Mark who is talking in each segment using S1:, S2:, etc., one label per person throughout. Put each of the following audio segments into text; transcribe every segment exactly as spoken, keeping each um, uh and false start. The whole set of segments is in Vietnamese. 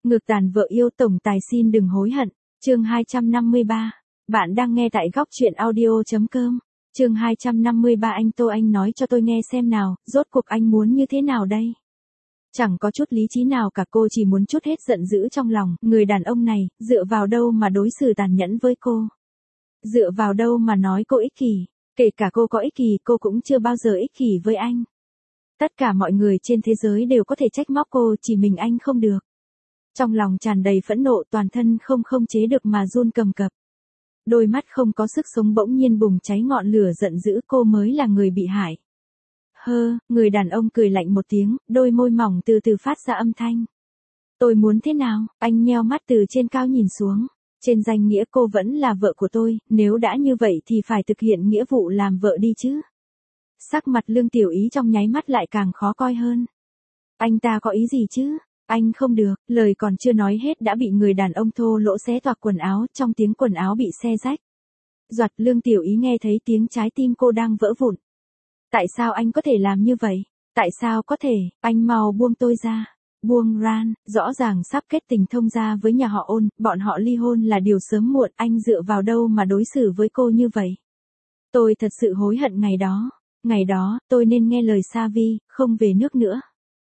S1: Ngược tàn vợ yêu tổng tài xin đừng hối hận. Chương hai trăm năm mươi ba. Bạn đang nghe tại góc truyện audio chấm com. Chương hai trăm năm mươi ba. Anh Tô, anh nói cho tôi nghe xem nào, rốt cuộc anh muốn như thế nào đây? Chẳng có chút lý trí nào cả, cô chỉ muốn trút hết giận dữ trong lòng. Người đàn ông này, dựa vào đâu mà đối xử tàn nhẫn với cô? Dựa vào đâu mà nói cô ích kỷ? Kể cả cô có ích kỷ, cô cũng chưa bao giờ ích kỷ với anh. Tất cả mọi người trên thế giới đều có thể trách móc cô, chỉ mình anh không được. Trong lòng tràn đầy phẫn nộ, toàn thân không không chế được mà run cầm cập. Đôi mắt không có sức sống bỗng nhiên bùng cháy ngọn lửa giận dữ, cô mới là người bị hại. Hơ, người đàn ông cười lạnh một tiếng, đôi môi mỏng từ từ phát ra âm thanh. Tôi muốn thế nào? Anh nheo mắt từ trên cao nhìn xuống. Trên danh nghĩa cô vẫn là vợ của tôi, nếu đã như vậy thì phải thực hiện nghĩa vụ làm vợ đi chứ. Sắc mặt Lương Tiểu Ý trong nháy mắt lại càng khó coi hơn. Anh ta có ý gì chứ? Anh không được, lời còn chưa nói hết đã bị người đàn ông thô lỗ xé toạc quần áo, trong tiếng quần áo bị xé rách. Doạt, Lương Tiểu Ý nghe thấy tiếng trái tim cô đang vỡ vụn. Tại sao anh có thể làm như vậy? Tại sao có thể? Anh mau buông tôi ra. Buông Ran, rõ ràng sắp kết tình thông gia với nhà họ Ôn, bọn họ ly hôn là điều sớm muộn, anh dựa vào đâu mà đối xử với cô như vậy? Tôi thật sự hối hận ngày đó. Ngày đó, tôi nên nghe lời Savi, không về nước nữa.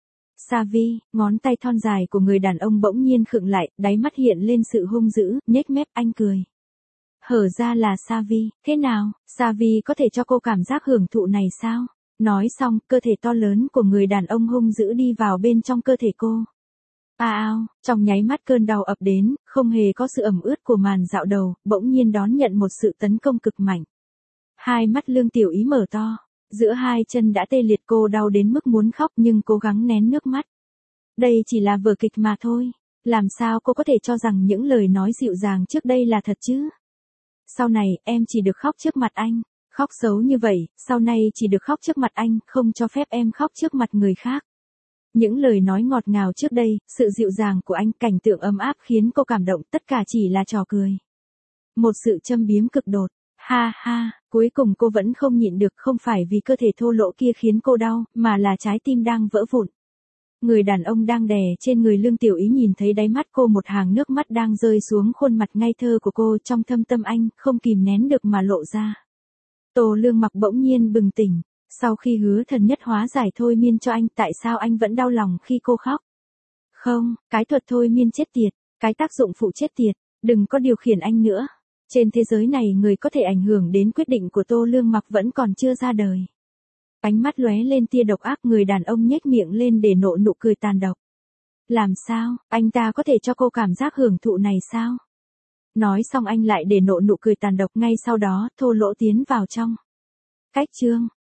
S1: Savi, ngón tay thon dài của người đàn ông bỗng nhiên khựng lại, đáy mắt hiện lên sự hung dữ, nhếch mép anh cười. Hở ra là Savi, thế nào, Savi có thể cho cô cảm giác hưởng thụ này sao? Nói xong, cơ thể to lớn của người đàn ông hung dữ đi vào bên trong cơ thể cô. A ao, trong nháy mắt cơn đau ập đến, không hề có sự ẩm ướt của màn dạo đầu, bỗng nhiên đón nhận một sự tấn công cực mạnh. Hai mắt Lương Tiểu Ý mở to. Giữa hai chân đã tê liệt, cô đau đến mức muốn khóc nhưng cố gắng nén nước mắt. Đây chỉ là vở kịch mà thôi. Làm sao cô có thể cho rằng những lời nói dịu dàng trước đây là thật chứ? Sau này, em chỉ được khóc trước mặt anh. Khóc xấu như vậy, sau này chỉ được khóc trước mặt anh, không cho phép em khóc trước mặt người khác. Những lời nói ngọt ngào trước đây, sự dịu dàng của anh, cảnh tượng ấm áp khiến cô cảm động, tất cả chỉ là trò cười. Một sự châm biếm cực đột. Ha ha, cuối cùng cô vẫn không nhịn được, không phải vì cơ thể thô lỗ kia khiến cô đau, mà là trái tim đang vỡ vụn. Người đàn ông đang đè trên người Lương Tiểu Ý nhìn thấy đáy mắt cô một hàng nước mắt đang rơi xuống khuôn mặt ngây thơ của cô, trong thâm tâm anh, không kìm nén được mà lộ ra. Tô Lương Mặc bỗng nhiên bừng tỉnh, sau khi Hứa Thần Nhất hóa giải thôi miên cho anh, tại sao anh vẫn đau lòng khi cô khóc? Không, cái thuật thôi miên chết tiệt, cái tác dụng phụ chết tiệt, đừng có điều khiển anh nữa. Trên thế giới này người có thể ảnh hưởng đến quyết định của Tô Lương Mặc vẫn còn chưa ra đời. Ánh mắt lóe lên tia độc ác, người đàn ông nhếch miệng lên để nộ nụ cười tàn độc. Làm sao, anh ta có thể cho cô cảm giác hưởng thụ này sao? Nói xong anh lại để nộ nụ cười tàn độc, ngay sau đó thô lỗ tiến vào trong. Cách chương,